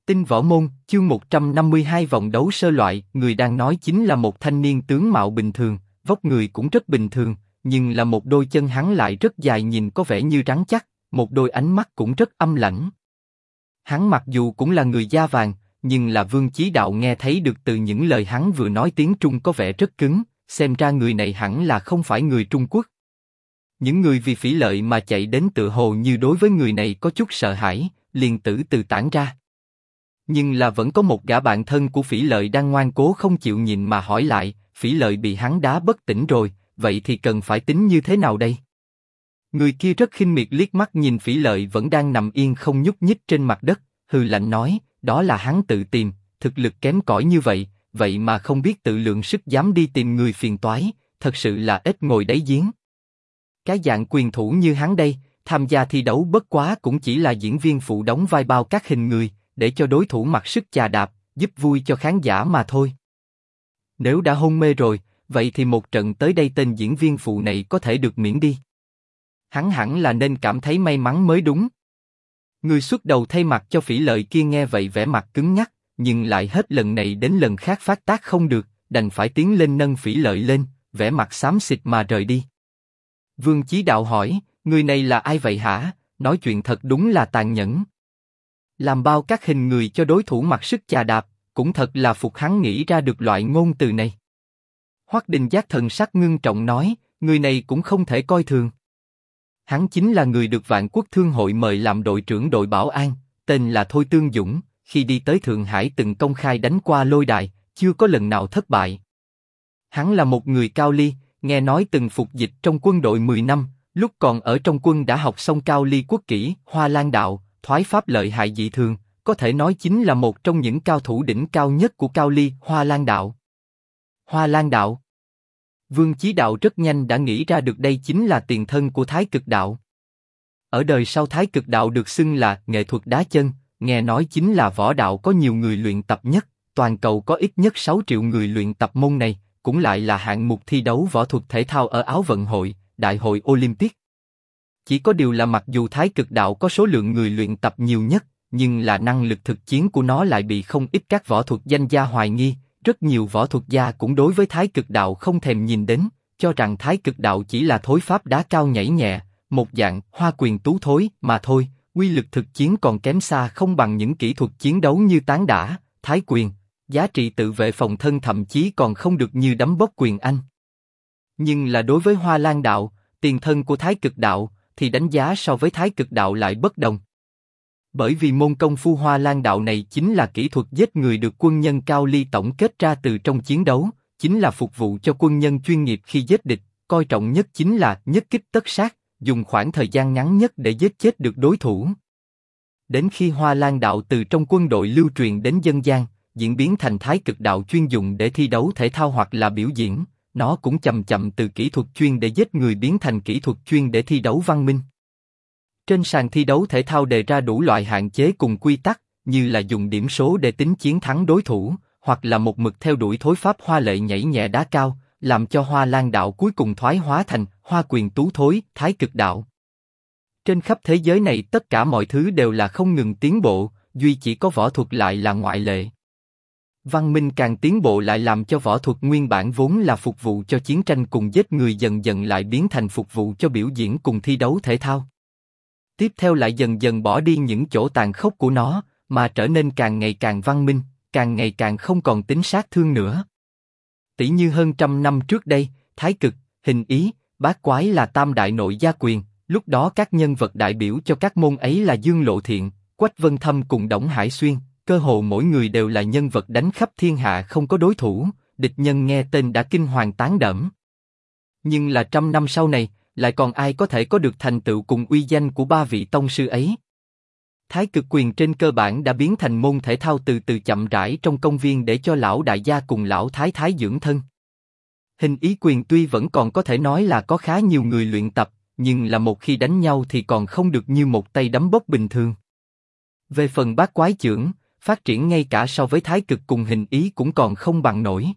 Tinh võ môn, chương 152 vòng đấu sơ loại, người đang nói chính là một thanh niên tướng mạo bình thường, vóc người cũng rất bình thường, nhưng là một đôi chân hắn lại rất dài nhìn có vẻ như rắn chắc, một đôi ánh mắt cũng rất âm lãnh. Hắn mặc dù cũng là người da vàng, nhưng là Vương Chí Đạo nghe thấy được từ những lời hắn vừa nói tiếng Trung có vẻ rất cứng, xem ra người này hẳn là không phải người Trung Quốc. Những người vì Phỉ Lợi mà chạy đến tựa hồ như đối với người này có chút sợ hãi, liền từ từ tản ra. Nhưng là vẫn có một gã bạn thân của Phỉ Lợi đang ngoan cố không chịu nhìn mà hỏi lại, Phỉ Lợi bị hắn đá bất tỉnh rồi, vậy thì cần phải tính như thế nào đây? Người kia rất khinh miệt liếc mắt nhìn Phỉ Lợi vẫn đang nằm yên không nhúc nhích trên mặt đất, hừ lạnh nói, đó là hắn tự tìm, thực lực kém cỏi như vậy, vậy mà không biết tự lượng sức dám đi tìm người phiền toái, thật sự là ít ngồi đáy giếng. Cái dạng quyền thủ như hắn đây, tham gia thi đấu bất quá cũng chỉ là diễn viên phụ đóng vai bao các hình người, để cho đối thủ mặc sức chà đạp, giúp vui cho khán giả mà thôi. Nếu đã hôn mê rồi, vậy thì một trận tới đây tên diễn viên phụ này có thể được miễn đi. Hắn hẳn là nên cảm thấy may mắn mới đúng. Người xuất đầu thay mặt cho Phỉ Lợi kia nghe vậy vẻ mặt cứng nhắc, nhưng lại hết lần này đến lần khác phát tác không được, đành phải tiến lên nâng Phỉ Lợi lên, vẻ mặt xám xịt mà rời đi. Vương Chí Đạo hỏi, người này là ai vậy hả? Nói chuyện thật đúng là tàn nhẫn. Làm bao các hình người cho đối thủ mặc sức chà đạp, cũng thật là phục hắn nghĩ ra được loại ngôn từ này. Hoắc Đình Giác thần sắc ngưng trọng nói, người này cũng không thể coi thường. Hắn chính là người được Vạn Quốc Thương hội mời làm đội trưởng đội bảo an, tên là Thôi Tương Dũng, khi đi tới Thượng Hải từng công khai đánh qua lôi đài, chưa có lần nào thất bại. Hắn là một người cao ly, nghe nói từng phục dịch trong quân đội 10 năm, lúc còn ở trong quân đã học xong Cao Ly Quốc kỹ, Hoa Lan đạo, thoái pháp lợi hại dị thường, có thể nói chính là một trong những cao thủ đỉnh cao nhất của Cao Ly, Hoa Lan đạo. Hoa Lan đạo. Vương Chí Đạo rất nhanh đã nghĩ ra được đây chính là tiền thân của Thái Cực đạo. Ở đời sau Thái Cực đạo được xưng là nghệ thuật đá chân, nghe nói chính là võ đạo có nhiều người luyện tập nhất, toàn cầu có ít nhất 6 triệu người luyện tập môn này, cũng lại là hạng mục thi đấu võ thuật thể thao ở Áo Vận hội, Đại hội Olympic. Chỉ có điều là mặc dù Thái Cực đạo có số lượng người luyện tập nhiều nhất, nhưng là năng lực thực chiến của nó lại bị không ít các võ thuật danh gia hoài nghi. Rất nhiều võ thuật gia cũng đối với Thái Cực đạo không thèm nhìn đến, cho rằng Thái Cực đạo chỉ là thối pháp đá cao nhảy nhẹ, một dạng hoa quyền tú thối mà thôi, uy lực thực chiến còn kém xa không bằng những kỹ thuật chiến đấu như tán đả, thái quyền, giá trị tự vệ phòng thân thậm chí còn không được như đấm bốc quyền Anh. Nhưng là đối với Hoa Lan đạo, tiền thân của Thái Cực đạo, thì đánh giá so với Thái Cực đạo lại bất đồng. Bởi vì môn công phu Hoa Lan đạo này chính là kỹ thuật giết người được quân nhân Cao Ly tổng kết ra từ trong chiến đấu, chính là phục vụ cho quân nhân chuyên nghiệp khi giết địch, coi trọng nhất chính là nhất kích tất sát, dùng khoảng thời gian ngắn nhất để giết chết được đối thủ. Đến khi Hoa Lan đạo từ trong quân đội lưu truyền đến dân gian, diễn biến thành Thái Cực đạo chuyên dùng để thi đấu thể thao hoặc là biểu diễn, nó cũng chậm chậm từ kỹ thuật chuyên để giết người biến thành kỹ thuật chuyên để thi đấu văn minh. Trên sàn thi đấu thể thao đề ra đủ loại hạn chế cùng quy tắc, như là dùng điểm số để tính chiến thắng đối thủ, hoặc là một mực theo đuổi thối pháp hoa lệ nhảy nhẹ đá cao, làm cho Hoa Lan đạo cuối cùng thoái hóa thành Hoa quyền tú thối, Thái Cực đạo. Trên khắp thế giới này tất cả mọi thứ đều là không ngừng tiến bộ, duy chỉ có võ thuật lại là ngoại lệ. Văn minh càng tiến bộ lại làm cho võ thuật nguyên bản vốn là phục vụ cho chiến tranh cùng giết người dần dần lại biến thành phục vụ cho biểu diễn cùng thi đấu thể thao. Tiếp theo lại dần dần bỏ đi những chỗ tàn khốc của nó, mà trở nên càng ngày càng văn minh, càng ngày càng không còn tính sát thương nữa. Tỷ như hơn trăm năm trước đây, Thái Cực, Hình Ý, Bát Quái là tam đại nội gia quyền, lúc đó các nhân vật đại biểu cho các môn ấy là Dương Lộ Thiện, Quách Vân Thâm cùng Đổng Hải Xuyên, cơ hồ mỗi người đều là nhân vật đánh khắp thiên hạ không có đối thủ, địch nhân nghe tên đã kinh hoàng tán đẫm. Nhưng là trăm năm sau này, lại còn ai có thể có được thành tựu cùng uy danh của ba vị tông sư ấy? Thái Cực quyền trên cơ bản đã biến thành môn thể thao từ từ chậm rãi trong công viên để cho lão đại gia cùng lão thái thái dưỡng thân. Hình Ý quyền tuy vẫn còn có thể nói là có khá nhiều người luyện tập, nhưng là một khi đánh nhau thì còn không được như một tay đấm bốc bình thường. Về phần Bát Quái chưởng, phát triển ngay cả so với Thái Cực cùng Hình Ý cũng còn không bằng nổi.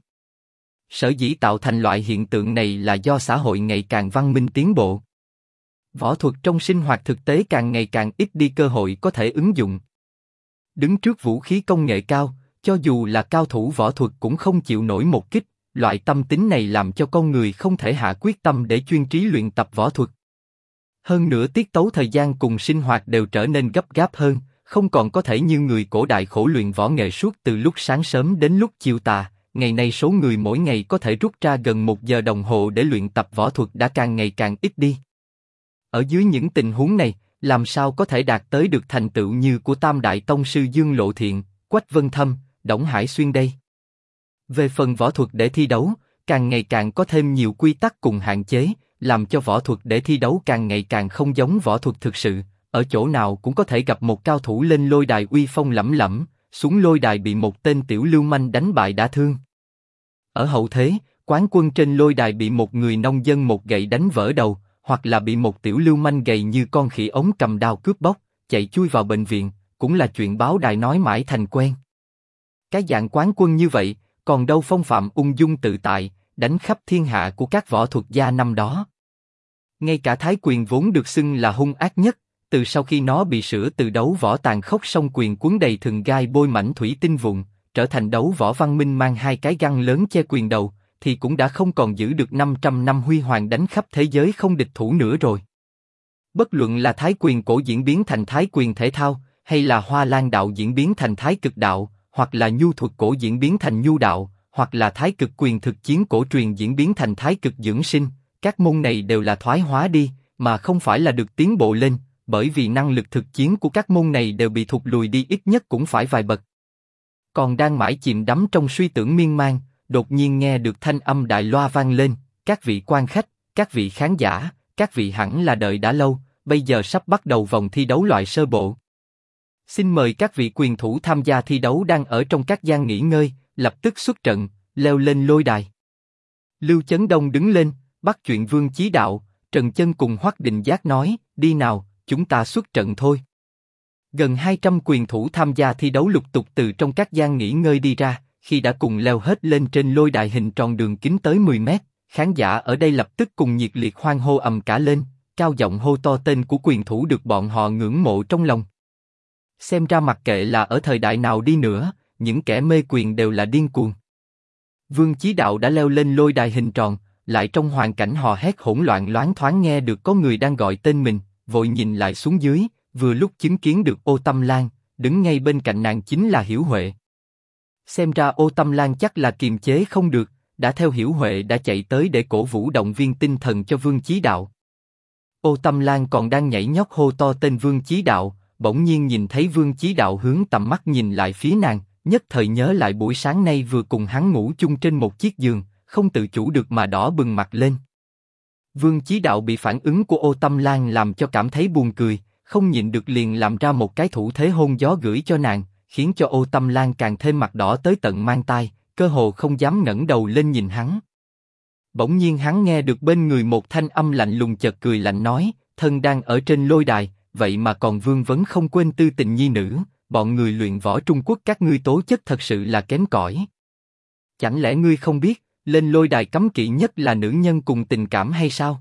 Sở dĩ tạo thành loại hiện tượng này là do xã hội ngày càng văn minh tiến bộ. Võ thuật trong sinh hoạt thực tế càng ngày càng ít đi cơ hội có thể ứng dụng. đứng trước vũ khí công nghệ cao, cho dù là cao thủ võ thuật cũng không chịu nổi một kích. Loại tâm tính này làm cho con người không thể hạ quyết tâm để chuyên trí luyện tập võ thuật. Hơn nữa tiết tấu thời gian cùng sinh hoạt đều trở nên gấp gáp hơn, không còn có thể như người cổ đại khổ luyện võ nghệ suốt từ lúc sáng sớm đến lúc chiều tà. Ngày nay số người mỗi ngày có thể rút ra gần 1 giờ đồng hồ để luyện tập võ thuật đã càng ngày càng ít đi. Ở dưới những tình huống này, làm sao có thể đạt tới được thành tựu như của Tam Đại Tông sư Dương Lộ Thiện, Quách Vân Thâm, Đổng Hải Xuyên đây? Về phần võ thuật để thi đấu, càng ngày càng có thêm nhiều quy tắc cùng hạn chế, làm cho võ thuật để thi đấu càng ngày càng không giống võ thuật thực sự. Ở chỗ nào cũng có thể gặp một cao thủ lên lôi đài uy phong lẫm lẫm, xuống lôi đài bị một tên tiểu lưu manh đánh bại đả thương. Ở hậu thế, quán quân trên lôi đài bị một người nông dân một gậy đánh vỡ đầu, hoặc là bị một tiểu lưu manh gầy như con khỉ ống cầm đao cướp bóc, chạy chui vào bệnh viện, cũng là chuyện báo đài nói mãi thành quen. Cái dạng quán quân như vậy, còn đâu phong phạm ung dung tự tại, đánh khắp thiên hạ của các võ thuật gia năm đó. Ngay cả Thái Quyền vốn được xưng là hung ác nhất, từ sau khi nó bị sửa từ đấu võ tàn khốc song quyền cuốn đầy thừng gai bôi mảnh thủy tinh vụn, trở thành đấu võ văn minh mang 2 cái găng lớn che quyền đầu, thì cũng đã không còn giữ được 500 năm huy hoàng đánh khắp thế giới không địch thủ nữa rồi. Bất luận là Thái Quyền cổ diễn biến thành Thái Quyền thể thao, hay là Hoa Lan đạo diễn biến thành Thái Cực đạo, hoặc là Nhu thuật cổ diễn biến thành Nhu đạo, hoặc là Thái Cực quyền thực chiến cổ truyền diễn biến thành Thái Cực dưỡng sinh, các môn này đều là thoái hóa đi, mà không phải là được tiến bộ lên, bởi vì năng lực thực chiến của các môn này đều bị thụt lùi đi ít nhất cũng phải vài bậc. Còn đang mãi chìm đắm trong suy tưởng miên man, đột nhiên nghe được thanh âm đại loa vang lên, các vị quan khách, các vị khán giả, các vị hẳn là đợi đã lâu, bây giờ sắp bắt đầu vòng thi đấu loại sơ bộ. Xin mời các vị quyền thủ tham gia thi đấu đang ở trong các gian nghỉ ngơi, lập tức xuất trận, leo lên lôi đài. Lưu Chấn Đông đứng lên, bắt chuyện Vương Chí Đạo, Trần Chân cùng Hoắc Định Giác nói, đi nào, chúng ta xuất trận thôi. Gần 200 quyền thủ tham gia thi đấu lục tục từ trong các gian nghỉ ngơi đi ra, khi đã cùng leo hết lên trên lôi đài hình tròn đường kính tới 10 mét, khán giả ở đây lập tức cùng nhiệt liệt hoan hô ầm cả lên, cao giọng hô to tên của quyền thủ được bọn họ ngưỡng mộ trong lòng. Xem ra mặc kệ là ở thời đại nào đi nữa, những kẻ mê quyền đều là điên cuồng. Vương Chí Đạo đã leo lên lôi đài hình tròn, lại trong hoàn cảnh hò hét hỗn loạn loáng thoáng nghe được có người đang gọi tên mình, vội nhìn lại xuống dưới, vừa lúc chứng kiến được Ô Tâm Lan, đứng ngay bên cạnh nàng chính là Hiểu Huệ. Xem ra Ô Tâm Lan chắc là kiềm chế không được, đã theo Hiểu Huệ đã chạy tới để cổ vũ động viên tinh thần cho Vương Chí Đạo. Ô Tâm Lan còn đang nhảy nhót hô to tên Vương Chí Đạo, bỗng nhiên nhìn thấy Vương Chí Đạo hướng tầm mắt nhìn lại phía nàng, nhất thời nhớ lại buổi sáng nay vừa cùng hắn ngủ chung trên một chiếc giường, không tự chủ được mà đỏ bừng mặt lên. Vương Chí Đạo bị phản ứng của Ô Tâm Lan làm cho cảm thấy buồn cười, không nhịn được liền làm ra một cái thủ thế hôn gió gửi cho nàng, khiến cho Ô Tâm Lan càng thêm mặt đỏ tới tận mang tai, cơ hồ không dám ngẩng đầu lên nhìn hắn. Bỗng nhiên hắn nghe được bên người một thanh âm lạnh lùng chợt cười lạnh nói, thân đang ở trên lôi đài, vậy mà còn vương vấn không quên tư tình nhi nữ, bọn người luyện võ Trung Quốc các ngươi tố chất thật sự là kém cỏi. Chẳng lẽ ngươi không biết, lên lôi đài cấm kỵ nhất là nữ nhân cùng tình cảm hay sao?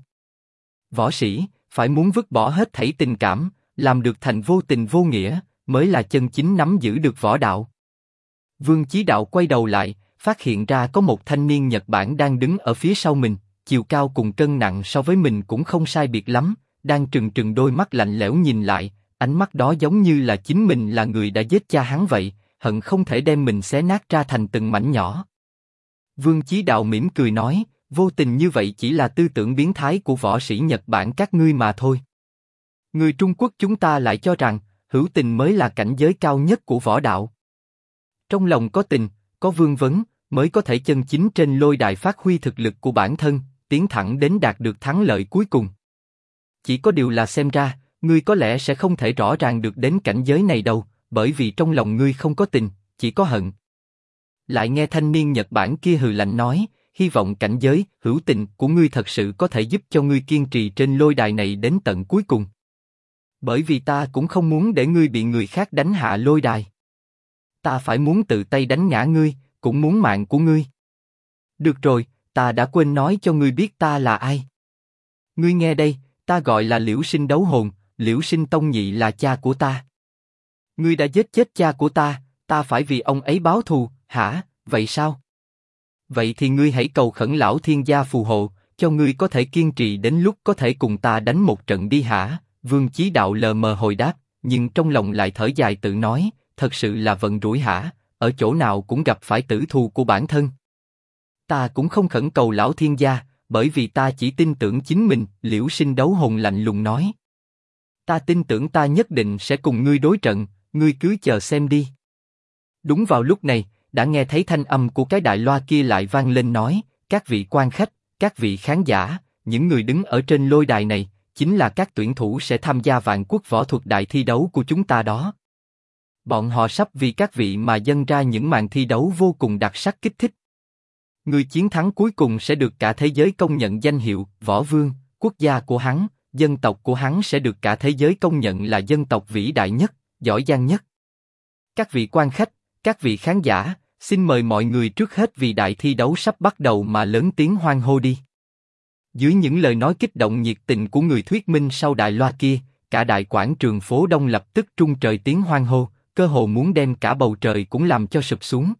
Võ sĩ, phải muốn vứt bỏ hết thảy tình cảm, làm được thành vô tình vô nghĩa, mới là chân chính nắm giữ được võ đạo. Vương Chí Đạo quay đầu lại, phát hiện ra có một thanh niên Nhật Bản đang đứng ở phía sau mình, chiều cao cùng cân nặng so với mình cũng không sai biệt lắm, đang trừng trừng đôi mắt lạnh lẽo nhìn lại, ánh mắt đó giống như là chính mình là người đã giết cha hắn vậy, hận không thể đem mình xé nát ra thành từng mảnh nhỏ. Vương Chí Đạo mỉm cười nói, vô tình như vậy chỉ là tư tưởng biến thái của võ sĩ Nhật Bản các ngươi mà thôi. Người Trung Quốc chúng ta lại cho rằng, hữu tình mới là cảnh giới cao nhất của võ đạo. Trong lòng có tình, có vương vấn, mới có thể chân chính trên lôi đài phát huy thực lực của bản thân, tiến thẳng đến đạt được thắng lợi cuối cùng. Chỉ có điều là xem ra, ngươi có lẽ sẽ không thể rõ ràng được đến cảnh giới này đâu, bởi vì trong lòng ngươi không có tình, chỉ có hận. Lại nghe thanh niên Nhật Bản kia hừ lạnh nói, hy vọng cảnh giới, hữu tình của ngươi thật sự có thể giúp cho ngươi kiên trì trên lôi đài này đến tận cuối cùng. Bởi vì ta cũng không muốn để ngươi bị người khác đánh hạ lôi đài. Ta phải muốn tự tay đánh ngã ngươi, cũng muốn mạng của ngươi. Được rồi, ta đã quên nói cho ngươi biết ta là ai. Ngươi nghe đây, ta gọi là Liễu Sinh Đấu Hồn, Liễu Sinh Tông Nhị là cha của ta. Ngươi đã giết chết cha của ta phải vì ông ấy báo thù, hả, vậy sao? Vậy thì ngươi hãy cầu khẩn lão thiên gia phù hộ, cho ngươi có thể kiên trì đến lúc có thể cùng ta đánh một trận đi hả? Vương Chí Đạo lờ mờ hồi đáp, nhưng trong lòng lại thở dài tự nói, thật sự là vận rủi hả, ở chỗ nào cũng gặp phải tử thù của bản thân. Ta cũng không khẩn cầu lão thiên gia, bởi vì ta chỉ tin tưởng chính mình, Liễu Sinh Đấu Hồn lạnh lùng nói. Ta tin tưởng ta nhất định sẽ cùng ngươi đối trận, ngươi cứ chờ xem đi. Đúng vào lúc này, đã nghe thấy thanh âm của cái đại loa kia lại vang lên nói, các vị quan khách, các vị khán giả, những người đứng ở trên lôi đài này, chính là các tuyển thủ sẽ tham gia vạn quốc võ thuật đại thi đấu của chúng ta đó. Bọn họ sắp vì các vị mà dâng ra những màn thi đấu vô cùng đặc sắc kích thích. Người chiến thắng cuối cùng sẽ được cả thế giới công nhận danh hiệu Võ Vương, quốc gia của hắn, dân tộc của hắn sẽ được cả thế giới công nhận là dân tộc vĩ đại nhất, giỏi giang nhất. Các vị quan khách, các vị khán giả, xin mời mọi người trước hết vì đại thi đấu sắp bắt đầu mà lớn tiếng hoan hô đi. Dưới những lời nói kích động nhiệt tình của người thuyết minh sau đại loa kia, cả đại quảng trường phố Đông lập tức trung trời tiếng hoan hô, cơ hồ muốn đem cả bầu trời cũng làm cho sụp xuống.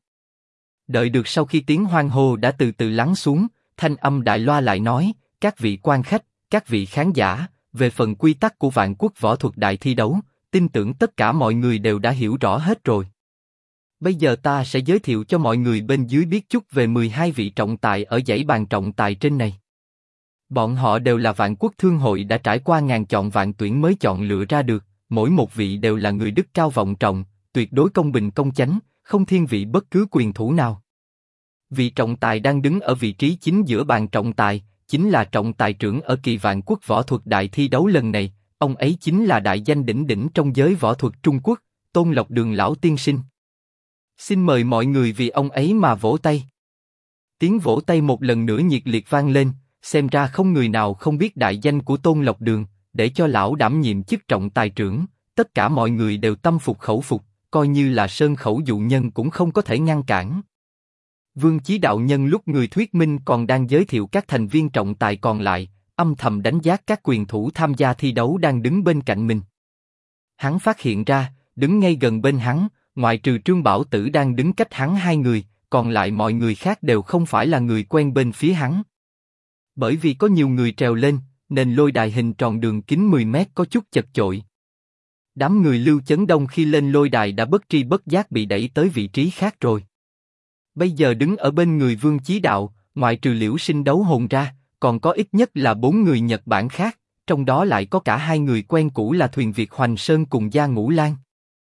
Đợi được sau khi tiếng hoan hô đã từ từ lắng xuống, thanh âm đại loa lại nói, các vị quan khách, các vị khán giả, về phần quy tắc của vạn quốc võ thuật đại thi đấu, tin tưởng tất cả mọi người đều đã hiểu rõ hết rồi. Bây giờ ta sẽ giới thiệu cho mọi người bên dưới biết chút về 12 vị trọng tài ở dãy bàn trọng tài trên này. Bọn họ đều là vạn quốc thương hội đã trải qua ngàn chọn vạn tuyển mới chọn lựa ra được, mỗi một vị đều là người đức cao vọng trọng, tuyệt đối công bình công chánh, không thiên vị bất cứ quyền thủ nào. Vị trọng tài đang đứng ở vị trí chính giữa bàn trọng tài, chính là trọng tài trưởng ở kỳ vạn quốc võ thuật đại thi đấu lần này, ông ấy chính là đại danh đỉnh đỉnh trong giới võ thuật Trung Quốc, Tôn Lộc Đường lão tiên sinh. Xin mời mọi người vì ông ấy mà vỗ tay. Tiếng vỗ tay một lần nữa nhiệt liệt vang lên, xem ra không người nào không biết đại danh của Tôn Lộc Đường, để cho lão đảm nhiệm chức trọng tài trưởng, tất cả mọi người đều tâm phục khẩu phục, coi như là sơn khẩu dụ nhân cũng không có thể ngăn cản. Vương Chí Đạo nhân lúc người thuyết minh còn đang giới thiệu các thành viên trọng tài còn lại, âm thầm đánh giá các quyền thủ tham gia thi đấu đang đứng bên cạnh mình. Hắn phát hiện ra, đứng ngay gần bên hắn, ngoại trừ Trương Bảo Tử đang đứng cách hắn 2 người, còn lại mọi người khác đều không phải là người quen bên phía hắn. Bởi vì có nhiều người trèo lên, nên lôi đài hình tròn đường kính 10 mét có chút chật chội. Đám người Lưu Chấn Đông khi lên lôi đài đã bất tri bất giác bị đẩy tới vị trí khác rồi. Bây giờ đứng ở bên người Vương Chí Đạo, ngoại trừ Liễu Sinh Đấu Hồn ra, còn có ít nhất là 4 người Nhật Bản khác, trong đó lại có cả 2 người quen cũ là Thuyền Việt Hoành Sơn cùng Gia Ngũ Lan.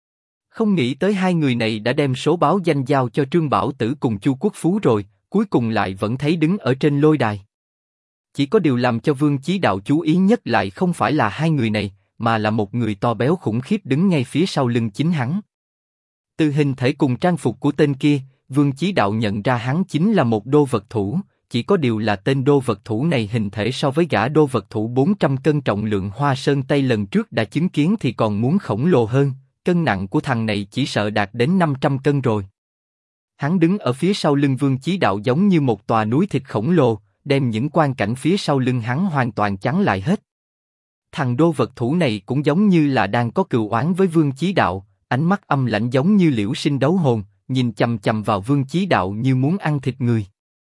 Không nghĩ tới 2 người này đã đem số báo danh giao cho Trương Bảo Tử cùng Chu Quốc Phú rồi, cuối cùng lại vẫn thấy đứng ở trên lôi đài. Chỉ có điều làm cho Vương Chí Đạo chú ý nhất lại không phải là 2 người này, mà là một người to béo khủng khiếp đứng ngay phía sau lưng chính hắn. Từ hình thể cùng trang phục của tên kia, Vương Chí Đạo nhận ra hắn chính là một đô vật thủ, chỉ có điều là tên đô vật thủ này hình thể so với gã đô vật thủ 400 cân trọng lượng Hoa Sơn Tây lần trước đã chứng kiến thì còn muốn khổng lồ hơn, cân nặng của thằng này chỉ sợ đạt đến 500 cân rồi. Hắn đứng ở phía sau lưng Vương Chí Đạo giống như một tòa núi thịt khổng lồ, đem những quang cảnh phía sau lưng hắn hoàn toàn chắn lại hết. Thằng đô vật thủ này cũng giống như là đang có cừu oán với Vương Chí Đạo, ánh mắt âm lãnh giống như Liễu Sinh Đấu Hồn, nhìn chằm chằm vào Vương Chí Đạo như muốn ăn thịt người.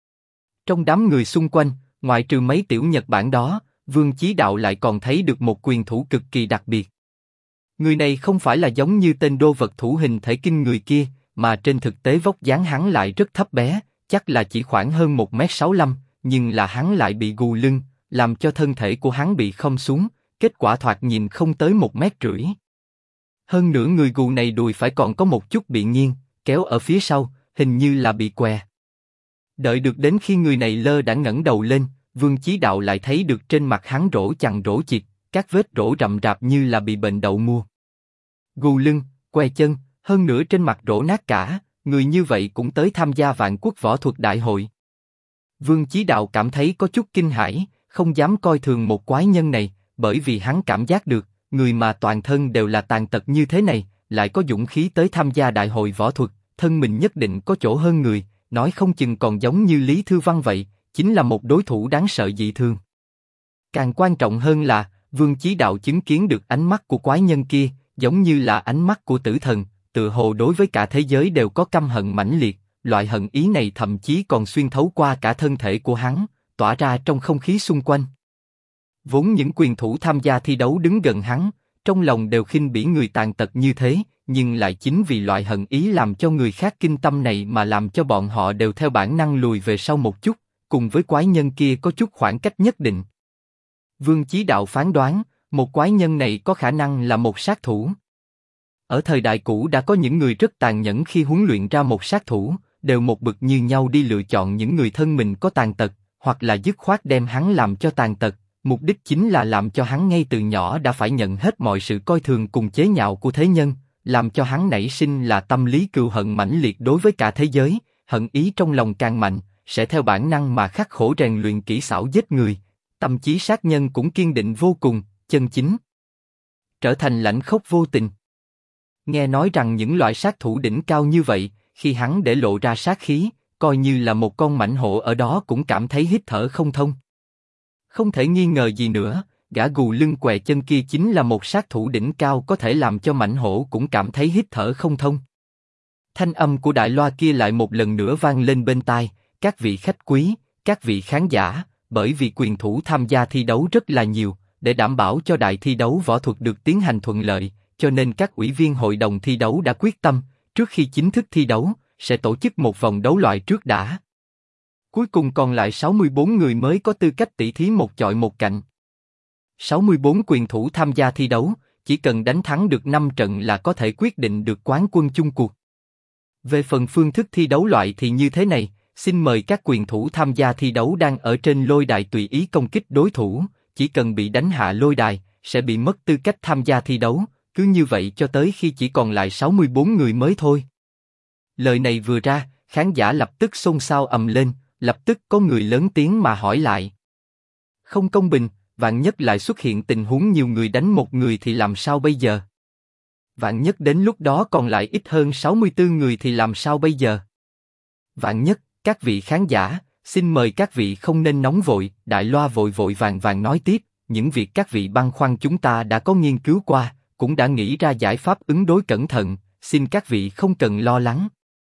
Trong đám người xung quanh, ngoại trừ mấy tiểu Nhật Bản đó, Vương Chí Đạo lại còn thấy được một quyền thủ cực kỳ đặc biệt. Người này không phải là giống như tên đô vật thủ hình thể kinh người kia, mà trên thực tế vóc dáng hắn lại rất thấp bé, chắc là chỉ khoảng hơn 1m65, nhưng là hắn lại bị gù lưng, làm cho thân thể của hắn bị khom xuống, kết quả thoạt nhìn không tới 1m50. Hơn nữa người gù này đùi phải còn có một chút bị nghiêng, kéo ở phía sau, hình như là bị què. Đợi được đến khi người này lơ đãng ngẩng đầu lên, Vương Chí Đạo lại thấy được trên mặt hắn rỗ chằng rỗ chịt, các vết rỗ rậm rạp như là bị bệnh đậu mùa. Gù lưng, què chân, hơn nữa trên mặt rỗ nát cả, người như vậy cũng tới tham gia vạn quốc võ thuật đại hội. Vương Chí Đạo cảm thấy có chút kinh hãi, không dám coi thường một quái nhân này, bởi vì hắn cảm giác được, người mà toàn thân đều là tàn tật như thế này, lại có dũng khí tới tham gia đại hội võ thuật, thân mình nhất định có chỗ hơn người, nói không chừng còn giống như Lý Thư Văn vậy, chính là một đối thủ đáng sợ dị thường. Càng quan trọng hơn là, Vương Chí Đạo chứng kiến được ánh mắt của quái nhân kia, giống như là ánh mắt của tử thần, tựa hồ đối với cả thế giới đều có căm hận mãnh liệt, loại hận ý này thậm chí còn xuyên thấu qua cả thân thể của hắn, tỏa ra trong không khí xung quanh. Vốn những quyền thủ tham gia thi đấu đứng gần hắn, trong lòng đều khinh bỉ người tàn tật như thế, nhưng lại chính vì loại hận ý làm cho người khác kinh tâm này mà làm cho bọn họ đều theo bản năng lùi về sau một chút, cùng với quái nhân kia có chút khoảng cách nhất định. Vương Chí Đạo phán đoán, một quái nhân này có khả năng là một sát thủ. Ở thời đại cũ đã có những người rất tàn nhẫn khi huấn luyện ra một sát thủ, đều một bực như nhau đi lựa chọn những người thân mình có tàn tật, hoặc là dứt khoát đem hắn làm cho tàn tật, mục đích chính là làm cho hắn ngay từ nhỏ đã phải nhận hết mọi sự coi thường cùng chế nhạo của thế nhân, làm cho hắn nảy sinh là tâm lý cừu hận mãnh liệt đối với cả thế giới, hận ý trong lòng càng mạnh, sẽ theo bản năng mà khắc khổ rèn luyện kỹ xảo giết người, tâm chí sát nhân cũng kiên định vô cùng, chân chính, trở thành lãnh khốc vô tình. Nghe nói rằng những loại sát thủ đỉnh cao như vậy, khi hắn để lộ ra sát khí, coi như là một con mãnh hổ ở đó cũng cảm thấy hít thở không thông. Không thể nghi ngờ gì nữa, gã gù lưng què chân kia chính là một sát thủ đỉnh cao có thể làm cho mãnh hổ cũng cảm thấy hít thở không thông. Thanh âm của đại loa kia lại một lần nữa vang lên bên tai, các vị khách quý, các vị khán giả, bởi vì quyền thủ tham gia thi đấu rất là nhiều, để đảm bảo cho đại thi đấu võ thuật được tiến hành thuận lợi, cho nên các ủy viên hội đồng thi đấu đã quyết tâm, trước khi chính thức thi đấu, sẽ tổ chức một vòng đấu loại trước đã. Cuối cùng còn lại 64 người mới có tư cách tỷ thí một chọi một cạnh. 64 quyền thủ tham gia thi đấu, chỉ cần đánh thắng được 5 trận là có thể quyết định được quán quân chung cuộc. Về phần phương thức thi đấu loại thì như thế này, xin mời các quyền thủ tham gia thi đấu đang ở trên lôi đài tùy ý công kích đối thủ, chỉ cần bị đánh hạ lôi đài, sẽ bị mất tư cách tham gia thi đấu, cứ như vậy cho tới khi chỉ còn lại 64 người mới thôi. Lời này vừa ra, khán giả lập tức xôn xao ầm lên, lập tức có người lớn tiếng mà hỏi lại. Không công bình, vạn nhất lại xuất hiện tình huống nhiều người đánh một người thì làm sao bây giờ? Vạn nhất đến lúc đó còn lại ít hơn 64 người thì làm sao bây giờ? Vạn nhất, các vị khán giả, xin mời các vị không nên nóng vội, đại loa vội vội vàng vàng nói tiếp, những việc các vị băn khoăn chúng ta đã có nghiên cứu qua, cũng đã nghĩ ra giải pháp ứng đối cẩn thận, xin các vị không cần lo lắng.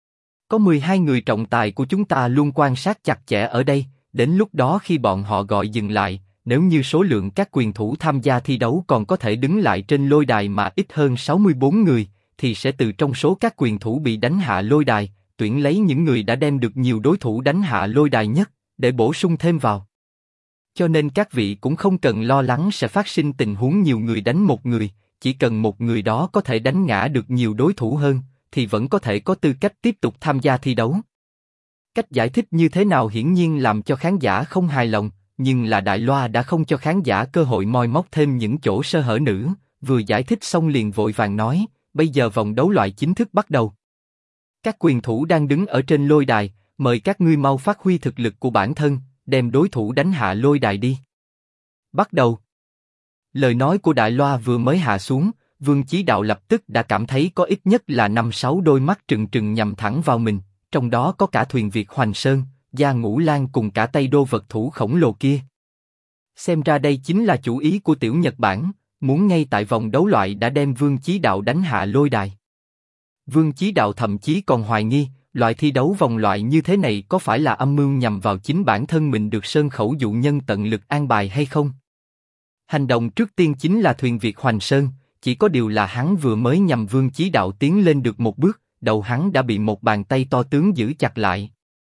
Có 12 người trọng tài của chúng ta luôn quan sát chặt chẽ ở đây, đến lúc đó khi bọn họ gọi dừng lại, nếu như số lượng các quyền thủ tham gia thi đấu còn có thể đứng lại trên lôi đài mà ít hơn 64 người, thì sẽ từ trong số các quyền thủ bị đánh hạ lôi đài, tuyển lấy những người đã đem được nhiều đối thủ đánh hạ lôi đài nhất, để bổ sung thêm vào. Cho nên các vị cũng không cần lo lắng sẽ phát sinh tình huống nhiều người đánh một người, chỉ cần một người đó có thể đánh ngã được nhiều đối thủ hơn, thì vẫn có thể có tư cách tiếp tục tham gia thi đấu. Cách giải thích như thế nào hiển nhiên làm cho khán giả không hài lòng, nhưng là đại loa đã không cho khán giả cơ hội moi móc thêm những chỗ sơ hở nữa, vừa giải thích xong liền vội vàng nói, bây giờ vòng đấu loại chính thức bắt đầu. Các quyền thủ đang đứng ở trên lôi đài, mời các ngươi mau phát huy thực lực của bản thân, đem đối thủ đánh hạ lôi đài đi. Bắt đầu. Lời nói của đại loa vừa mới hạ xuống, Vương Chí Đạo lập tức đã cảm thấy có ít nhất là 5-6 đôi mắt trừng trừng nhằm thẳng vào mình, trong đó có cả thuyền Việt Hoành Sơn, Gia Ngũ Lang cùng cả Tây Đô vật thủ khổng lồ kia. Xem ra đây chính là chủ ý của tiểu Nhật Bản, muốn ngay tại vòng đấu loại đã đem Vương Chí Đạo đánh hạ lôi đài. Vương Chí Đạo thậm chí còn hoài nghi, loại thi đấu vòng loại như thế này có phải là âm mưu nhằm vào chính bản thân mình được Sơn Khẩu dụ nhân tận lực an bài hay không? Hành động trước tiên chính là thuyền Việt Hoành Sơn, chỉ có điều là hắn vừa mới nhằm Vương Chí Đạo tiến lên được một bước, đầu hắn đã bị một bàn tay to tướng giữ chặt lại.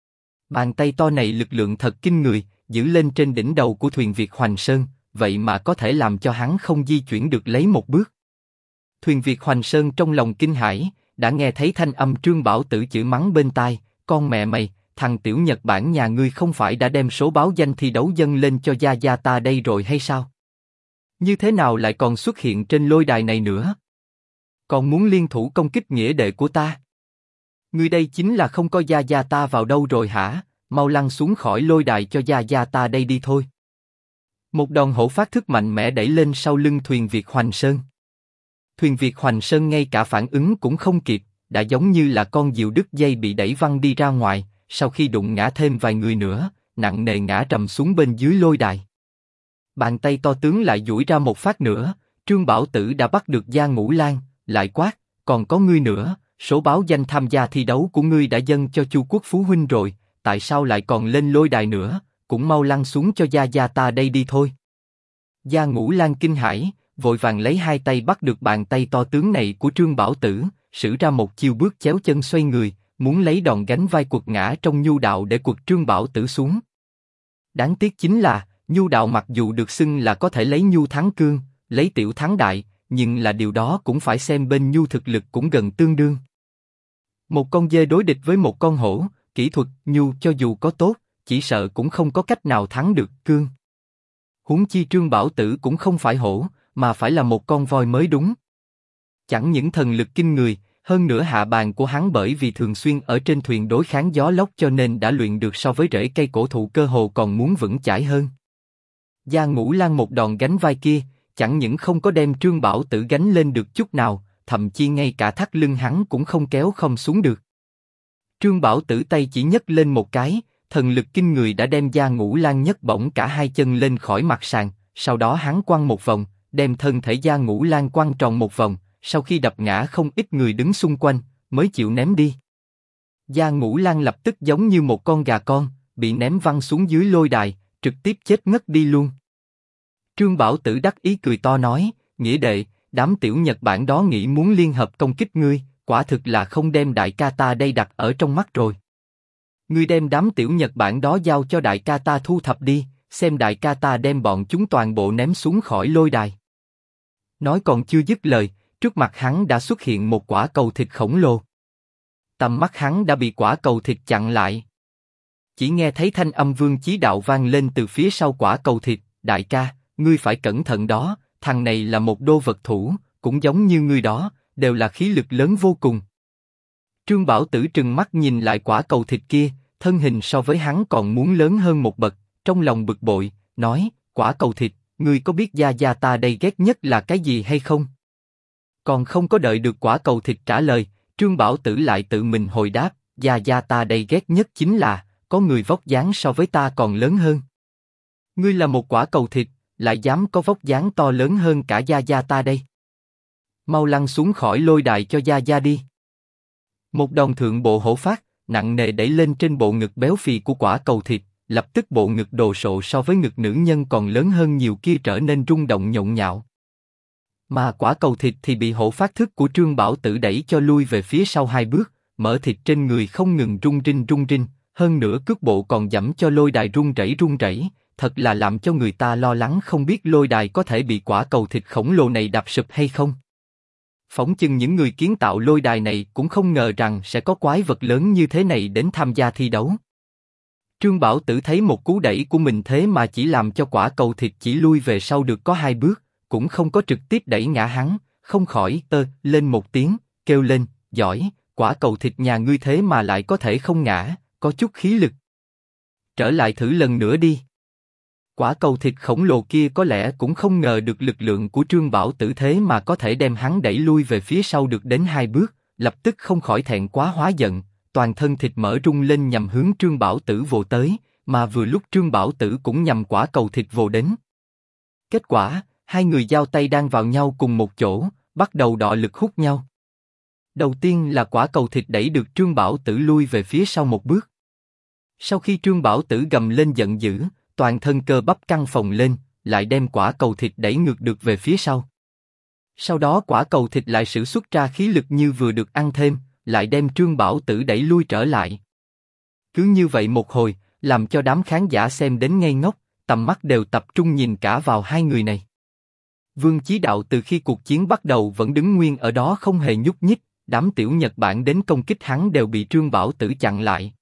Bàn tay to này lực lượng thật kinh người, giữ lên trên đỉnh đầu của thuyền Việt Hoành Sơn, vậy mà có thể làm cho hắn không di chuyển được lấy một bước. Thuyền Việt Hoành Sơn trong lòng kinh hãi, đã nghe thấy thanh âm Trương Bảo Tử chửi mắng bên tai, con mẹ mày, thằng tiểu Nhật Bản nhà ngươi không phải đã đem số báo danh thi đấu dâng lên cho gia gia ta đây rồi hay sao? Như thế nào lại còn xuất hiện trên lôi đài này nữa? Còn muốn liên thủ công kích nghĩa đệ của ta? Ngươi đây chính là không coi gia gia ta vào đâu rồi hả? Mau lăn xuống khỏi lôi đài cho gia gia ta đây đi thôi. Một đòn hổ phát thức mạnh mẽ đẩy lên sau lưng thuyền Việt Hoành Sơn. Thuyền Việt Hoành Sơn ngay cả phản ứng cũng không kịp, đã giống như là con diều đứt dây bị đẩy văng đi ra ngoài, sau khi đụng ngã thêm vài người nữa, nặng nề ngã trầm xuống bên dưới lôi đài. Bàn tay to tướng lại duỗi ra một phát nữa, Trương Bảo Tử đã bắt được Gia Ngũ Lang, lại quát, còn có ngươi nữa, số báo danh tham gia thi đấu của ngươi đã dâng cho Chu Quốc Phú huynh rồi, tại sao lại còn lên lôi đài nữa, cũng mau lăn xuống cho gia gia ta đây đi thôi. Gia Ngũ Lang kinh hãi, vội vàng lấy hai tay bắt được bàn tay to tướng này của Trương Bảo Tử, sử ra một chiêu bước chéo chân xoay người, muốn lấy đòn gánh vai quật ngã trong nhu đạo để quật Trương Bảo Tử xuống. Đáng tiếc chính là, nhu đạo mặc dù được xưng là có thể lấy nhu thắng cương, lấy tiểu thắng đại, nhưng là điều đó cũng phải xem bên nhu thực lực cũng gần tương đương. Một con dê đối địch với một con hổ, kỹ thuật nhu cho dù có tốt, chỉ sợ cũng không có cách nào thắng được cương. Huống chi Trương Bảo Tử cũng không phải hổ, mà phải là một con voi mới đúng. Chẳng những thần lực kinh người, hơn nữa hạ bàn của hắn bởi vì thường xuyên ở trên thuyền đối kháng gió lốc cho nên đã luyện được so với rễ cây cổ thụ cơ hồ còn muốn vững chãi hơn. Gia Ngũ Lang một đòn gánh vai kia, chẳng những không có đem Trương Bảo Tử gánh lên được chút nào, thậm chí ngay cả thắt lưng hắn cũng không kéo không xuống được. Trương Bảo Tử tay chỉ nhấc lên một cái, thần lực kinh người đã đem Gia Ngũ Lang nhấc bổng cả hai chân lên khỏi mặt sàn, sau đó hắn quăng một vòng, đem thân thể Gia Ngũ Lang quăng tròn một vòng, sau khi đập ngã không ít người đứng xung quanh, mới chịu ném đi. Gia Ngũ Lang lập tức giống như một con gà con, bị ném văng xuống dưới lôi đài, trực tiếp chết ngất đi luôn. Trương Bảo Tử đắc ý cười to nói, nghĩa đệ, đám tiểu Nhật Bản đó nghĩ muốn liên hợp công kích ngươi, quả thực là không đem đại ca ta đây đặt ở trong mắt rồi. Ngươi đem đám tiểu Nhật Bản đó giao cho đại ca ta thu thập đi, xem đại ca ta đem bọn chúng toàn bộ ném xuống khỏi lôi đài. Nói còn chưa dứt lời, trước mặt hắn đã xuất hiện một quả cầu thịt khổng lồ. Tầm mắt hắn đã bị quả cầu thịt chặn lại. Chỉ nghe thấy thanh âm Vương Chí Đạo vang lên từ phía sau quả cầu thịt, đại ca, ngươi phải cẩn thận đó, thằng này là một đô vật thủ, cũng giống như ngươi đó, đều là khí lực lớn vô cùng. Trương Bảo Tử trừng mắt nhìn lại quả cầu thịt kia, thân hình so với hắn còn muốn lớn hơn một bậc, trong lòng bực bội, nói, quả cầu thịt, ngươi có biết gia gia ta đây ghét nhất là cái gì hay không? Còn không có đợi được quả cầu thịt trả lời, Trương Bảo Tử lại tự mình hồi đáp, gia gia ta đây ghét nhất chính là, có người vóc dáng so với ta còn lớn hơn. Ngươi là một quả cầu thịt, lại dám có vóc dáng to lớn hơn cả gia gia ta đây. Mau lăn xuống khỏi lôi đài cho gia gia đi. Một đòn thượng bộ hổ phát, nặng nề đẩy lên trên bộ ngực béo phì của quả cầu thịt, lập tức bộ ngực đồ sộ so với ngực nữ nhân còn lớn hơn nhiều kia trở nên rung động nhộn nhạo. Mà quả cầu thịt thì bị hổ phát thức của Trương Bảo Tử đẩy cho lui về phía sau hai bước, mỡ thịt trên người không ngừng rung rinh, hơn nữa cước bộ còn giẫm cho lôi đài rung rẩy, thật là làm cho người ta lo lắng không biết lôi đài có thể bị quả cầu thịt khổng lồ này đạp sụp hay không. Phỏng chừng những người kiến tạo lôi đài này cũng không ngờ rằng sẽ có quái vật lớn như thế này đến tham gia thi đấu. Trương Bảo Tử thấy một cú đẩy của mình thế mà chỉ làm cho quả cầu thịt chỉ lui về sau được có hai bước, cũng không có trực tiếp đẩy ngã hắn, không khỏi lên một tiếng, kêu lên, giỏi, quả cầu thịt nhà ngươi thế mà lại có thể không ngã, có chút khí lực. Trở lại thử lần nữa đi. Quả cầu thịt khổng lồ kia có lẽ cũng không ngờ được lực lượng của Trương Bảo Tử thế mà có thể đem hắn đẩy lui về phía sau được đến hai bước, lập tức không khỏi thẹn quá hóa giận, toàn thân thịt mỡ rung lên nhằm hướng Trương Bảo Tử vồ tới, mà vừa lúc Trương Bảo Tử cũng nhằm quả cầu thịt vồ đến. Kết quả, hai người giao tay đang vào nhau cùng một chỗ, bắt đầu đọ lực hút nhau. Đầu tiên là quả cầu thịt đẩy được Trương Bảo Tử lui về phía sau một bước. Sau khi Trương Bảo Tử gầm lên giận dữ, toàn thân cơ bắp căng phồng lên, lại đem quả cầu thịt đẩy ngược được về phía sau. Sau đó quả cầu thịt lại sử xuất ra khí lực như vừa được ăn thêm, lại đem Trương Bảo Tử đẩy lui trở lại. Cứ như vậy một hồi, làm cho đám khán giả xem đến ngây ngốc, tầm mắt đều tập trung nhìn cả vào hai người này. Vương Chí Đạo từ khi cuộc chiến bắt đầu vẫn đứng nguyên ở đó không hề nhúc nhích, đám tiểu Nhật Bản đến công kích hắn đều bị Trương Bảo Tử chặn lại.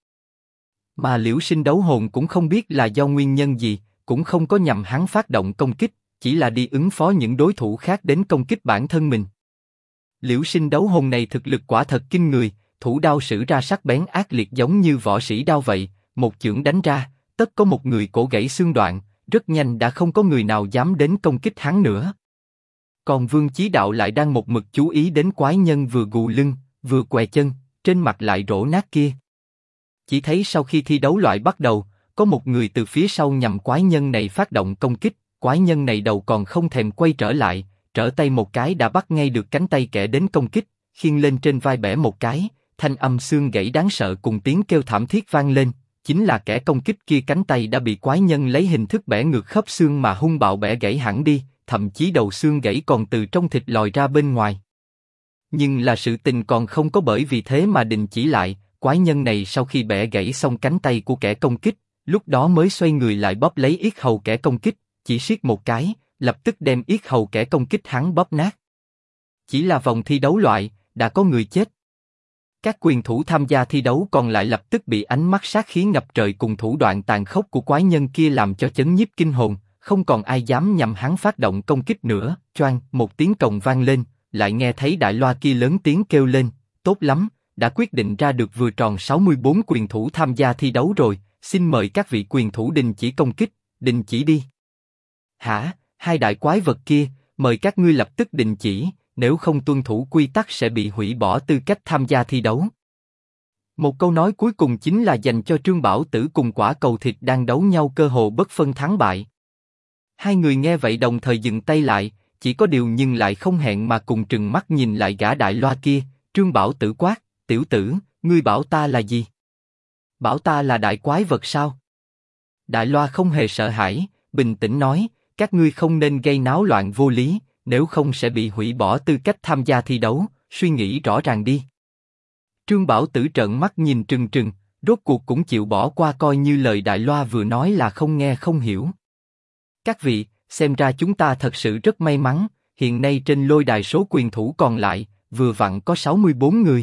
Mà Liễu Sinh đấu hồn cũng không biết là do nguyên nhân gì, cũng không có nhằm hắn phát động công kích, chỉ là đi ứng phó những đối thủ khác đến công kích bản thân mình. Liễu Sinh đấu hồn này thực lực quả thật kinh người, thủ đao sử ra sắc bén ác liệt giống như võ sĩ đao vậy, một chưởng đánh ra, tất có một người cổ gãy xương đoạn, rất nhanh đã không có người nào dám đến công kích hắn nữa. Còn Vương Chí Đạo lại đang một mực chú ý đến quái nhân vừa gù lưng, vừa què chân, trên mặt lại rỗ nát kia. Chỉ thấy sau khi thi đấu loại bắt đầu, có một người từ phía sau nhằm quái nhân này phát động công kích, quái nhân này đầu còn không thèm quay trở lại, trở tay một cái đã bắt ngay được cánh tay kẻ đến công kích, khiêng lên trên vai bẻ một cái, thanh âm xương gãy đáng sợ cùng tiếng kêu thảm thiết vang lên. Chính là kẻ công kích kia cánh tay đã bị quái nhân lấy hình thức bẻ ngược khớp xương mà hung bạo bẻ gãy hẳn đi, thậm chí đầu xương gãy còn từ trong thịt lòi ra bên ngoài. Nhưng là sự tình còn không có bởi vì thế mà đình chỉ lại, quái nhân này sau khi bẻ gãy xong cánh tay của kẻ công kích, lúc đó mới xoay người lại bóp lấy yết hầu kẻ công kích, chỉ siết một cái, lập tức đem yết hầu kẻ công kích hắn bóp nát. Chỉ là vòng thi đấu loại, đã có người chết. Các quyền thủ tham gia thi đấu còn lại lập tức bị ánh mắt sát khí ngập trời cùng thủ đoạn tàn khốc của quái nhân kia làm cho chấn nhiếp kinh hồn, không còn ai dám nhằm hắn phát động công kích nữa. Choang, một tiếng cồng vang lên, lại nghe thấy đại loa kia lớn tiếng kêu lên, tốt lắm, đã quyết định ra được vừa tròn 64 quyền thủ tham gia thi đấu rồi, xin mời các vị quyền thủ đình chỉ công kích, đình chỉ đi. Hả, hai đại quái vật kia, mời các ngươi lập tức đình chỉ, nếu không tuân thủ quy tắc sẽ bị hủy bỏ tư cách tham gia thi đấu. Một câu nói cuối cùng chính là dành cho Trương Bảo Tử cùng Quả Cầu Thịt đang đấu nhau cơ hồ bất phân thắng bại. Hai người nghe vậy đồng thời dừng tay lại, chỉ có điều nhưng lại không hẹn mà cùng trừng mắt nhìn lại gã đại loa kia. Trương Bảo Tử quát, tiểu tử, ngươi bảo ta là gì? Bảo ta là đại quái vật sao? Đại loa không hề sợ hãi, bình tĩnh nói, các ngươi không nên gây náo loạn vô lý, nếu không sẽ bị hủy bỏ tư cách tham gia thi đấu, suy nghĩ rõ ràng đi. Trương Bảo Tử trợn mắt nhìn trừng trừng, rốt cuộc cũng chịu bỏ qua coi như lời đại loa vừa nói là không nghe không hiểu. Các vị, xem ra chúng ta thật sự rất may mắn, hiện nay trên lôi đài số quyền thủ còn lại, vừa vặn có 64 người.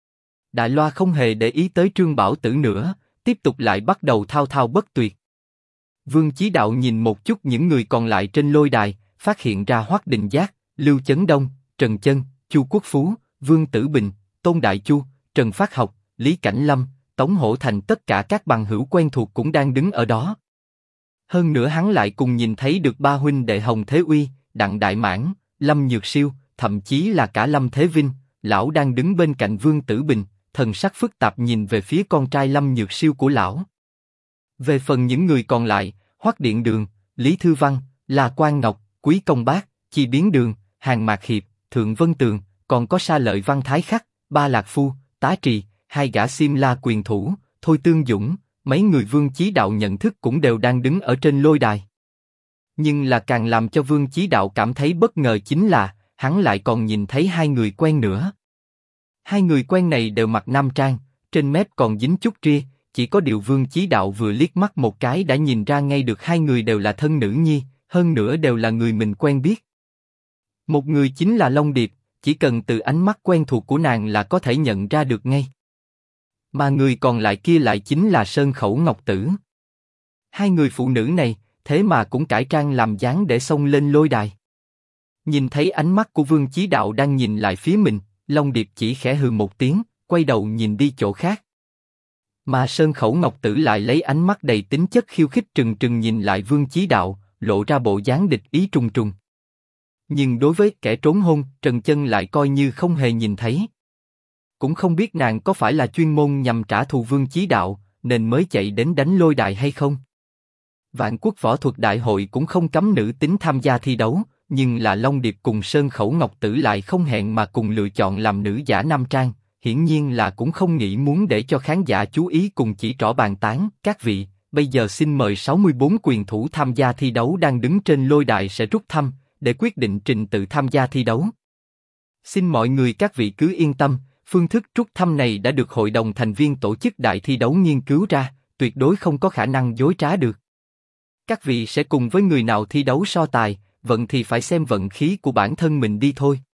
Đại loa không hề để ý tới Trương Bảo Tử nữa, tiếp tục lại bắt đầu thao thao bất tuyệt. Vương Chí Đạo nhìn một chút những người còn lại trên lôi đài, phát hiện ra Hoắc Đình Giác, Lưu Chấn Đông, Trần Chân, Chu Quốc Phú, Vương Tử Bình, Tôn Đại Chu, Trần Phát Học, Lý Cảnh Lâm, Tống Hổ Thành tất cả các bằng hữu quen thuộc cũng đang đứng ở đó. Hơn nữa hắn lại cùng nhìn thấy được ba huynh đệ Hồng Thế Uy, Đặng Đại Mãn, Lâm Nhược Siêu, thậm chí là cả Lâm Thế Vinh, lão đang đứng bên cạnh Vương Tử Bình, thần sắc phức tạp nhìn về phía con trai Lâm Nhược Siêu của lão. Về phần những người còn lại, Hoắc Điện Đường, Lý Thư Văn, La Quang Ngọc, Quý Công Bác, Chi Biến Đường, Hàn Mạc Hiệp, Thượng Vân Tường, còn có Sa Lợi Văn Thái Khắc, Ba Lạc Phu, Tá Trì, hai gã Xiêm La quyền thủ, Thôi Tương Dũng, mấy người Vương Chí Đạo nhận thức cũng đều đang đứng ở trên lôi đài. Nhưng là càng làm cho Vương Chí Đạo cảm thấy bất ngờ chính là, hắn lại còn nhìn thấy hai người quen nữa. Hai người quen này đều mặc nam trang, trên mép còn dính chút ria, chỉ có điều Vương Chí Đạo vừa liếc mắt một cái đã nhìn ra ngay được hai người đều là thân nữ nhi, hơn nữa đều là người mình quen biết. Một người chính là Long Điệp, chỉ cần từ ánh mắt quen thuộc của nàng là có thể nhận ra được ngay. Mà người còn lại kia lại chính là Sơn Khẩu Ngọc Tử. Hai người phụ nữ này, thế mà cũng cải trang làm dáng để xông lên lôi đài. Nhìn thấy ánh mắt của Vương Chí Đạo đang nhìn lại phía mình, Long Điệp chỉ khẽ hừ một tiếng, quay đầu nhìn đi chỗ khác. Mà Sơn Khẩu Ngọc Tử lại lấy ánh mắt đầy tính chất khiêu khích trừng trừng nhìn lại Vương Chí Đạo, lộ ra bộ dáng địch ý trùng trùng. Nhưng đối với kẻ trốn hôn, Trần Chân lại coi như không hề nhìn thấy. Cũng không biết nàng có phải là chuyên môn nhằm trả thù Vương Chí Đạo, nên mới chạy đến đánh lôi đài hay không. Vạn Quốc Võ Thuật Đại Hội cũng không cấm nữ tính tham gia thi đấu, nhưng là Long Điệp cùng Sơn Khẩu Ngọc Tử lại không hẹn mà cùng lựa chọn làm nữ giả nam trang, hiển nhiên là cũng không nghĩ muốn để cho khán giả chú ý cùng chỉ trỏ bàn tán. Các vị, bây giờ xin mời 64 quyền thủ tham gia thi đấu đang đứng trên lôi đài sẽ rút thăm, để quyết định trình tự tham gia thi đấu. Xin mọi người các vị cứ yên tâm, phương thức rút thăm này đã được hội đồng thành viên tổ chức đại thi đấu nghiên cứu ra, tuyệt đối không có khả năng dối trá được. Các vị sẽ cùng với người nào thi đấu so tài, vận thì phải xem vận khí của bản thân mình đi thôi.